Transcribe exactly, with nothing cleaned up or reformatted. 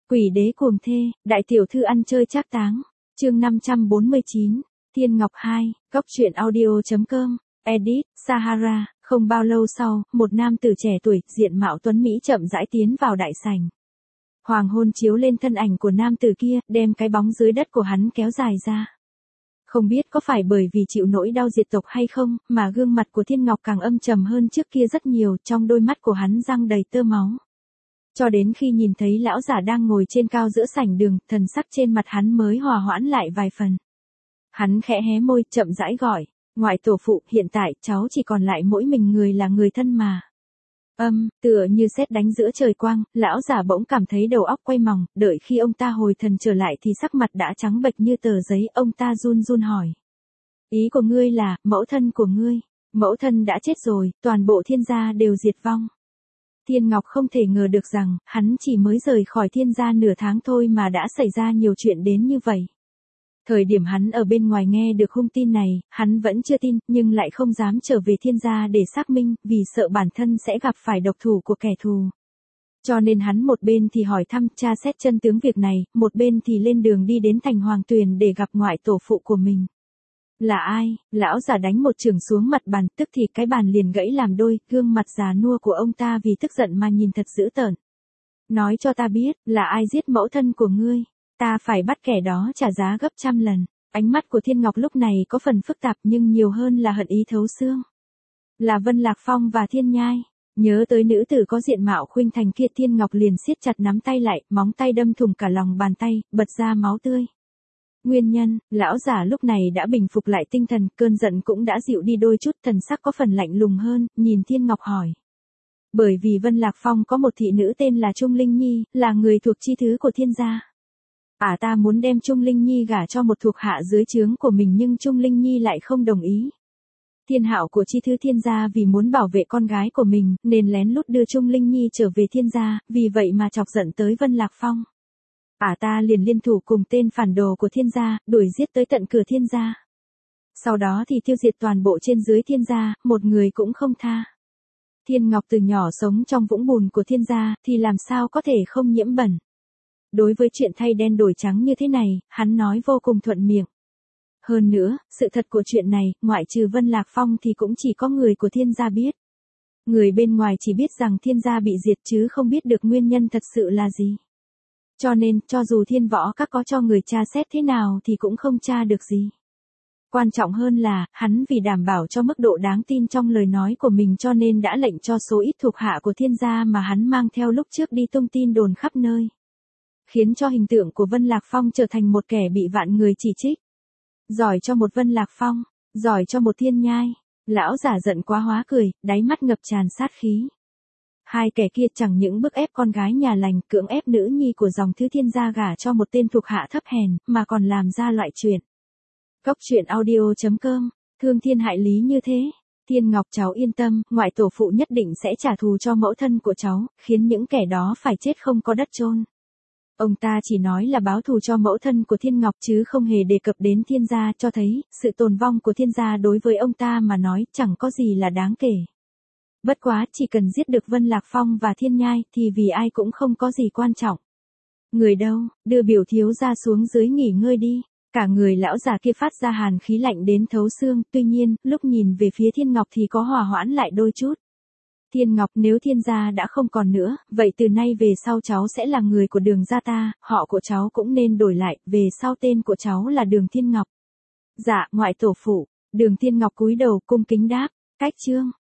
Quỷ đế cuồng thê, đại tiểu thư ăn chơi trác táng. Chương năm trăm bốn mươi chín, Thiên Ngọc hai, góc truyện audio.com, edit, Sahara. Không bao lâu sau, một nam tử trẻ tuổi, diện mạo tuấn mỹ chậm rãi tiến vào đại sảnh. Hoàng hôn chiếu lên thân ảnh của nam tử kia, đem cái bóng dưới đất của hắn kéo dài ra. Không biết có phải bởi vì chịu nỗi đau diệt tộc hay không, mà gương mặt của Thiên Ngọc càng âm trầm hơn trước kia rất nhiều, trong đôi mắt của hắn răng đầy tơ máu. Cho đến khi nhìn thấy lão giả đang ngồi trên cao giữa sảnh đường, thần sắc trên mặt hắn mới hòa hoãn lại vài phần. Hắn khẽ hé môi, chậm rãi gọi, ngoại tổ phụ, hiện tại cháu chỉ còn lại mỗi mình người là người thân mà. Âm, tựa như sét đánh giữa trời quang, lão giả bỗng cảm thấy đầu óc quay mòng, đợi khi ông ta hồi thần trở lại thì sắc mặt đã trắng bệch như tờ giấy, ông ta run run hỏi. Ý của ngươi là, mẫu thân của ngươi, mẫu thân đã chết rồi, toàn bộ Thiên gia đều diệt vong. Thiên Ngọc không thể ngờ được rằng, hắn chỉ mới rời khỏi Thiên gia nửa tháng thôi mà đã xảy ra nhiều chuyện đến như vậy. Thời điểm hắn ở bên ngoài nghe được hung tin này, hắn vẫn chưa tin, nhưng lại không dám trở về Thiên gia để xác minh, vì sợ bản thân sẽ gặp phải độc thủ của kẻ thù. Cho nên hắn một bên thì hỏi thăm, tra xét chân tướng việc này, một bên thì lên đường đi đến thành Hoàng Tuyền để gặp ngoại tổ phụ của mình. Là ai? Lão giả đánh một chưởng xuống mặt bàn, tức thì cái bàn liền gãy làm đôi, gương mặt già nua của ông ta vì tức giận mà nhìn thật dữ tợn. Nói cho ta biết, là ai giết mẫu thân của ngươi? Ta phải bắt kẻ đó trả giá gấp trăm lần. Ánh mắt của Thiên Ngọc lúc này có phần phức tạp nhưng nhiều hơn là hận ý thấu xương. Là Vân Lạc Phong và Thiên Nhai. Nhớ tới nữ tử có diện mạo khuynh thành kia, Thiên Ngọc liền siết chặt nắm tay lại, móng tay đâm thủng cả lòng bàn tay, bật ra máu tươi. Nguyên nhân, lão giả lúc này đã bình phục lại tinh thần, cơn giận cũng đã dịu đi đôi chút, thần sắc có phần lạnh lùng hơn, nhìn Thiên Ngọc hỏi. Bởi vì Vân Lạc Phong có một thị nữ tên là Trung Linh Nhi, là người thuộc chi thứ của Thiên gia. À ta muốn đem Trung Linh Nhi gả cho một thuộc hạ dưới trướng của mình nhưng Trung Linh Nhi lại không đồng ý. Thiên hạo của chi thứ Thiên gia vì muốn bảo vệ con gái của mình, nên lén lút đưa Trung Linh Nhi trở về Thiên gia, vì vậy mà chọc giận tới Vân Lạc Phong. À ta liền liên thủ cùng tên phản đồ của Thiên gia, đuổi giết tới tận cửa Thiên gia. Sau đó thì tiêu diệt toàn bộ trên dưới Thiên gia, một người cũng không tha. Thiên Ngọc từ nhỏ sống trong vũng bùn của Thiên gia, thì làm sao có thể không nhiễm bẩn. Đối với chuyện thay đen đổi trắng như thế này, hắn nói vô cùng thuận miệng. Hơn nữa, sự thật của chuyện này, ngoại trừ Vân Lạc Phong thì cũng chỉ có người của Thiên gia biết. Người bên ngoài chỉ biết rằng Thiên gia bị diệt chứ không biết được nguyên nhân thật sự là gì. Cho nên, cho dù Thiên Võ Các có cho người tra xét thế nào thì cũng không tra được gì. Quan trọng hơn là, hắn vì đảm bảo cho mức độ đáng tin trong lời nói của mình cho nên đã lệnh cho số ít thuộc hạ của Thiên gia mà hắn mang theo lúc trước đi tung tin đồn khắp nơi. Khiến cho hình tượng của Vân Lạc Phong trở thành một kẻ bị vạn người chỉ trích. Giỏi cho một Vân Lạc Phong, giỏi cho một Thiên Nhai. Lão giả giận quá hóa cười, đáy mắt ngập tràn sát khí. Hai kẻ kia chẳng những bức ép con gái nhà lành, cưỡng ép nữ nhi của dòng thứ Thiên gia gả cho một tên thuộc hạ thấp hèn, mà còn làm ra loại chuyện. Góc truyện audio.com, thương thiên hại lý như thế. Thiên Ngọc cháu yên tâm, ngoại tổ phụ nhất định sẽ trả thù cho mẫu thân của cháu, khiến những kẻ đó phải chết không có đất chôn. Ông ta chỉ nói là báo thù cho mẫu thân của Thiên Ngọc chứ không hề đề cập đến Thiên gia, cho thấy, sự tồn vong của Thiên gia đối với ông ta mà nói chẳng có gì là đáng kể. Bất quá, chỉ cần giết được Vân Lạc Phong và Thiên Nhai thì vì ai cũng không có gì quan trọng. Người đâu, đưa biểu thiếu gia xuống dưới nghỉ ngơi đi. Cả người lão già kia phát ra hàn khí lạnh đến thấu xương, tuy nhiên, lúc nhìn về phía Thiên Ngọc thì có hòa hoãn lại đôi chút. Thiên Ngọc, nếu Thiên gia đã không còn nữa, vậy từ nay về sau cháu sẽ là người của Đường gia ta, họ của cháu cũng nên đổi lại, về sau tên của cháu là Đường Thiên Ngọc. Dạ, ngoại tổ phụ. Đường Thiên Ngọc cúi đầu cung kính đáp, cách chương.